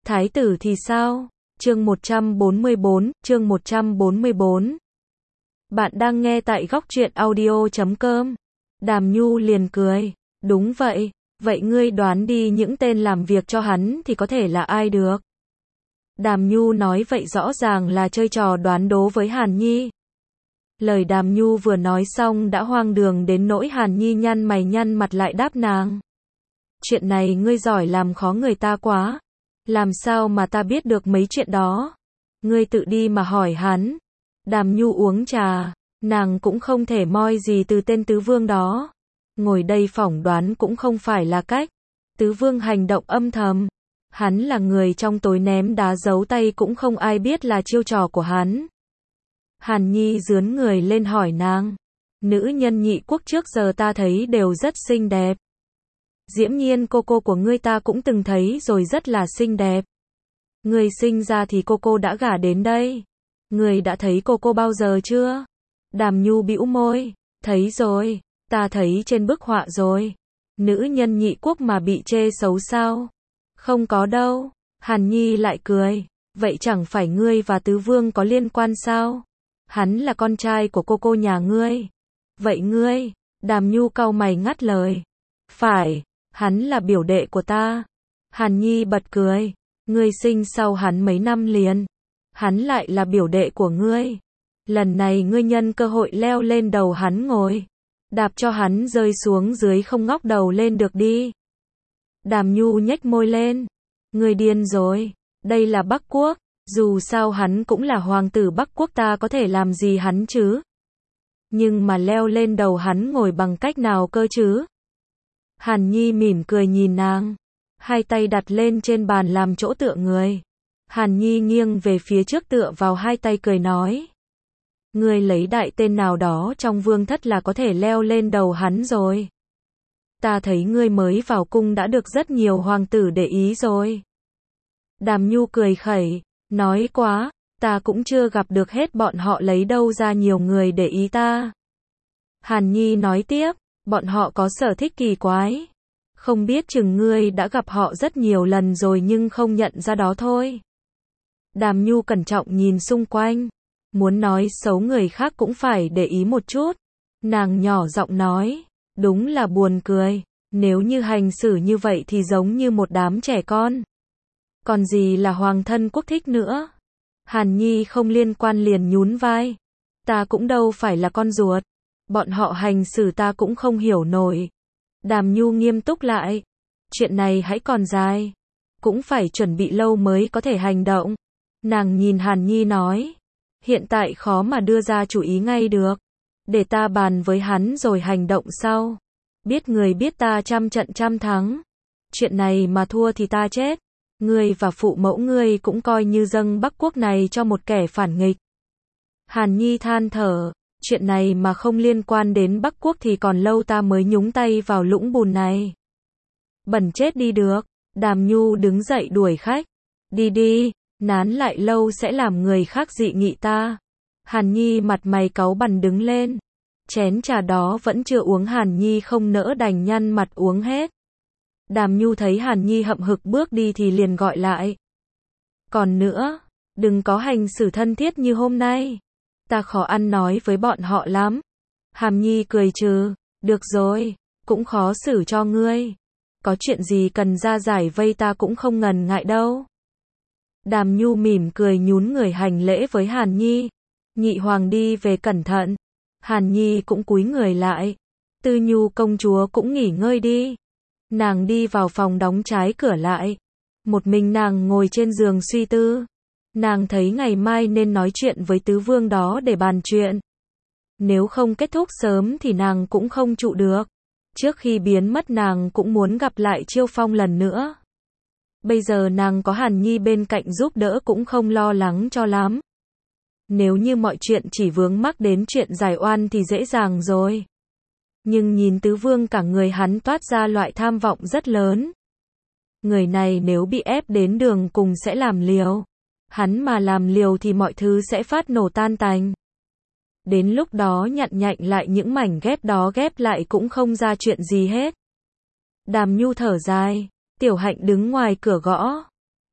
Thái tử thì sao? Chương 144, chương 144. Bạn đang nghe tại góc truyện audio.com. Đàm Nhu liền cười. Đúng vậy, vậy ngươi đoán đi những tên làm việc cho hắn thì có thể là ai được? Đàm Nhu nói vậy rõ ràng là chơi trò đoán đố với Hàn Nhi. Lời Đàm Nhu vừa nói xong đã hoang đường đến nỗi Hàn Nhi nhăn mày nhăn mặt lại đáp nàng. Chuyện này ngươi giỏi làm khó người ta quá. Làm sao mà ta biết được mấy chuyện đó? Ngươi tự đi mà hỏi hắn. Đàm Nhu uống trà, nàng cũng không thể moi gì từ tên tứ vương đó. Ngồi đây phỏng đoán cũng không phải là cách. Tứ vương hành động âm thầm. Hắn là người trong tối ném đá giấu tay cũng không ai biết là chiêu trò của hắn. Hàn Nhi rướn người lên hỏi nàng. Nữ nhân nhị quốc trước giờ ta thấy đều rất xinh đẹp. Diễm Nhiên cô của ngươi ta cũng từng thấy rồi, rất là xinh đẹp. Ngươi sinh ra thì cô đã gả đến đây. Ngươi đã thấy cô bao giờ chưa? Đàm Nhu bĩu môi. Thấy rồi, ta thấy trên bức họa rồi. Nữ nhân nhị quốc mà bị chê xấu sao? Không có đâu. Hàn Nhi lại cười. Vậy chẳng phải ngươi và tứ vương có liên quan sao? Hắn là con trai của cô nhà ngươi. Vậy ngươi? Đàm Nhu cau mày ngắt lời. Phải, hắn là biểu đệ của ta. Hàn Nhi bật cười. Ngươi sinh sau hắn mấy năm liền. Hắn lại là biểu đệ của ngươi. Lần này ngươi nhân cơ hội leo lên đầu hắn ngồi. Đạp cho hắn rơi xuống dưới không ngóc đầu lên được đi. Đàm Nhu nhếch môi lên. Ngươi điên rồi. Đây là Bắc Quốc. Dù sao hắn cũng là hoàng tử Bắc Quốc, ta có thể làm gì hắn chứ? Nhưng mà leo lên đầu hắn ngồi bằng cách nào cơ chứ? Hàn Nhi mỉm cười nhìn nàng. Hai tay đặt lên trên bàn làm chỗ tựa người. Hàn Nhi nghiêng về phía trước tựa vào hai tay cười nói. Ngươi lấy đại tên nào đó trong vương thất là có thể leo lên đầu hắn rồi. Ta thấy ngươi mới vào cung đã được rất nhiều hoàng tử để ý rồi. Đàm Nhu cười khẩy. Nói quá, ta cũng chưa gặp được hết bọn họ lấy đâu ra nhiều người để ý ta. Hàn Nhi nói tiếp, bọn họ có sở thích kỳ quái. Không biết chừng ngươi đã gặp họ rất nhiều lần rồi nhưng không nhận ra đó thôi. Đàm Nhu cẩn trọng nhìn xung quanh. Muốn nói xấu người khác cũng phải để ý một chút. Nàng nhỏ giọng nói, đúng là buồn cười. Nếu như hành xử như vậy thì giống như một đám trẻ con. Còn gì là hoàng thân quốc thích nữa? Hàn Nhi không liên quan liền nhún vai. Ta cũng đâu phải là con ruột. Bọn họ hành xử ta cũng không hiểu nổi. Đàm Nhu nghiêm túc lại. Chuyện này hãy còn dài. Cũng phải chuẩn bị lâu mới có thể hành động. Nàng nhìn Hàn Nhi nói. Hiện tại khó mà đưa ra chủ ý ngay được. Để ta bàn với hắn rồi hành động sau. Biết người biết ta trăm trận trăm thắng. Chuyện này mà thua thì ta chết. Ngươi và phụ mẫu ngươi cũng coi như dâng Bắc Quốc này cho một kẻ phản nghịch. Hàn Nhi than thở, chuyện này mà không liên quan đến Bắc Quốc thì còn lâu ta mới nhúng tay vào lũng bùn này. Bẩn chết đi được. Đàm Nhu đứng dậy đuổi khách. Đi đi, nán lại lâu sẽ làm người khác dị nghị ta. Hàn Nhi mặt mày cáu bằn đứng lên. Chén trà đó vẫn chưa uống, Hàn Nhi không nỡ đành nhăn mặt uống hết. Đàm Nhu thấy Hàn Nhi hậm hực bước đi thì liền gọi lại. Còn nữa, đừng có hành xử thân thiết như hôm nay. Ta khó ăn nói với bọn họ lắm. Hàn Nhi cười trừ. Được rồi, cũng khó xử cho ngươi. Có chuyện gì cần ra giải vây ta cũng không ngần ngại đâu. Đàm Nhu mỉm cười nhún người hành lễ với Hàn Nhi. Nhị hoàng đi về cẩn thận. Hàn Nhi cũng cúi người lại. Tư Nhu công chúa cũng nghỉ ngơi đi. Nàng đi vào phòng đóng trái cửa lại. Một mình nàng ngồi trên giường suy tư. Nàng thấy ngày mai nên nói chuyện với tứ vương đó để bàn chuyện. Nếu không kết thúc sớm thì nàng cũng không trụ được. Trước khi biến mất nàng cũng muốn gặp lại Chiêu Phong lần nữa. Bây giờ nàng có Hàn Nhi bên cạnh giúp đỡ cũng không lo lắng cho lắm. Nếu như mọi chuyện chỉ vướng mắc đến chuyện giải oan thì dễ dàng rồi. Nhưng nhìn tứ vương cả người hắn toát ra loại tham vọng rất lớn. Người này nếu bị ép đến đường cùng sẽ làm liều. Hắn mà làm liều thì mọi thứ sẽ phát nổ tan tành. Đến lúc đó nhặt nhạnh lại những mảnh ghép đó ghép lại cũng không ra chuyện gì hết. Đàm Nhu thở dài. Tiểu Hạnh đứng ngoài cửa gõ.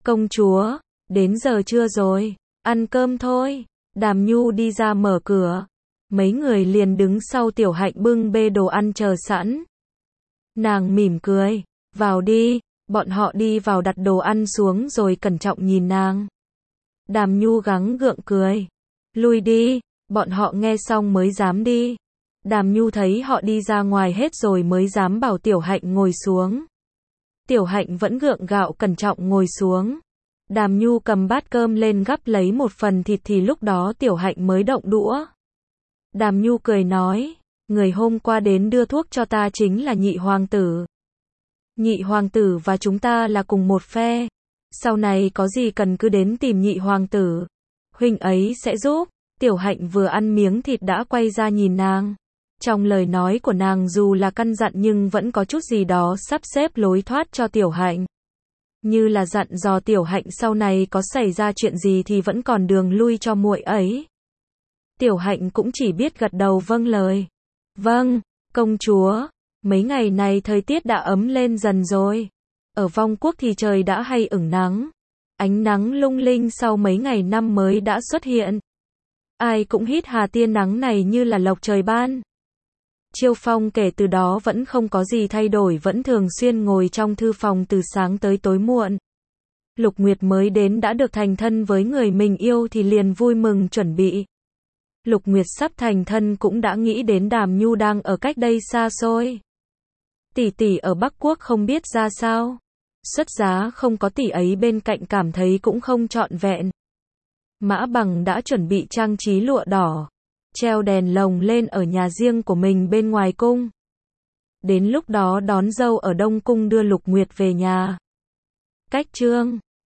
Công chúa, đến giờ trưa rồi, ăn cơm thôi. Đàm Nhu đi ra mở cửa. Mấy người liền đứng sau Tiểu Hạnh bưng bê đồ ăn chờ sẵn. Nàng mỉm cười, vào đi. Bọn họ đi vào đặt đồ ăn xuống rồi cẩn trọng nhìn nàng. Đàm Nhu gắng gượng cười. Lui đi, bọn họ nghe xong mới dám đi. Đàm Nhu thấy họ đi ra ngoài hết rồi mới dám bảo Tiểu Hạnh ngồi xuống. Tiểu Hạnh vẫn gượng gạo cẩn trọng ngồi xuống. Đàm Nhu cầm bát cơm lên gắp lấy một phần thịt thì lúc đó Tiểu Hạnh mới động đũa. Đàm Nhu cười nói, người hôm qua đến đưa thuốc cho ta chính là Nhị hoàng tử. Nhị hoàng tử và chúng ta là cùng một phe. Sau này có gì cần cứ đến tìm Nhị hoàng tử. Huynh ấy sẽ giúp. Tiểu Hạnh vừa ăn miếng thịt đã quay ra nhìn nàng. Trong lời nói của nàng dù là căn dặn nhưng vẫn có chút gì đó sắp xếp lối thoát cho Tiểu Hạnh. Như là dặn dò Tiểu Hạnh sau này có xảy ra chuyện gì thì vẫn còn đường lui cho muội ấy. Tiểu Hạnh cũng chỉ biết gật đầu vâng lời. Vâng, công chúa. Mấy ngày này thời tiết đã ấm lên dần rồi. Ở Vong Quốc thì trời đã hay ửng nắng. Ánh nắng lung linh sau mấy ngày năm mới đã xuất hiện. Ai cũng hít hà tia nắng này như là lộc trời ban. Chiêu Phong kể từ đó vẫn không có gì thay đổi, vẫn thường xuyên ngồi trong thư phòng từ sáng tới tối muộn. Lục Nguyệt mới đến đã được thành thân với người mình yêu thì liền vui mừng chuẩn bị. Lục Nguyệt sắp thành thân cũng đã nghĩ đến Đàm Nhu đang ở cách đây xa xôi. Tỷ tỷ ở Bắc Quốc không biết ra sao. Xuất giá không có tỷ ấy bên cạnh cảm thấy cũng không trọn vẹn. Mã Bằng đã chuẩn bị trang trí lụa đỏ, treo đèn lồng lên ở nhà riêng của mình bên ngoài cung. Đến lúc đó đón dâu ở Đông Cung đưa Lục Nguyệt về nhà. Cách chương